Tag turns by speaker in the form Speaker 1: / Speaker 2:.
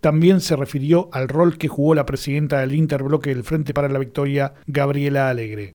Speaker 1: también se refirió al rol que jugó la presidenta del Interbloque del Frente para la Victoria, Gabriela Alegre.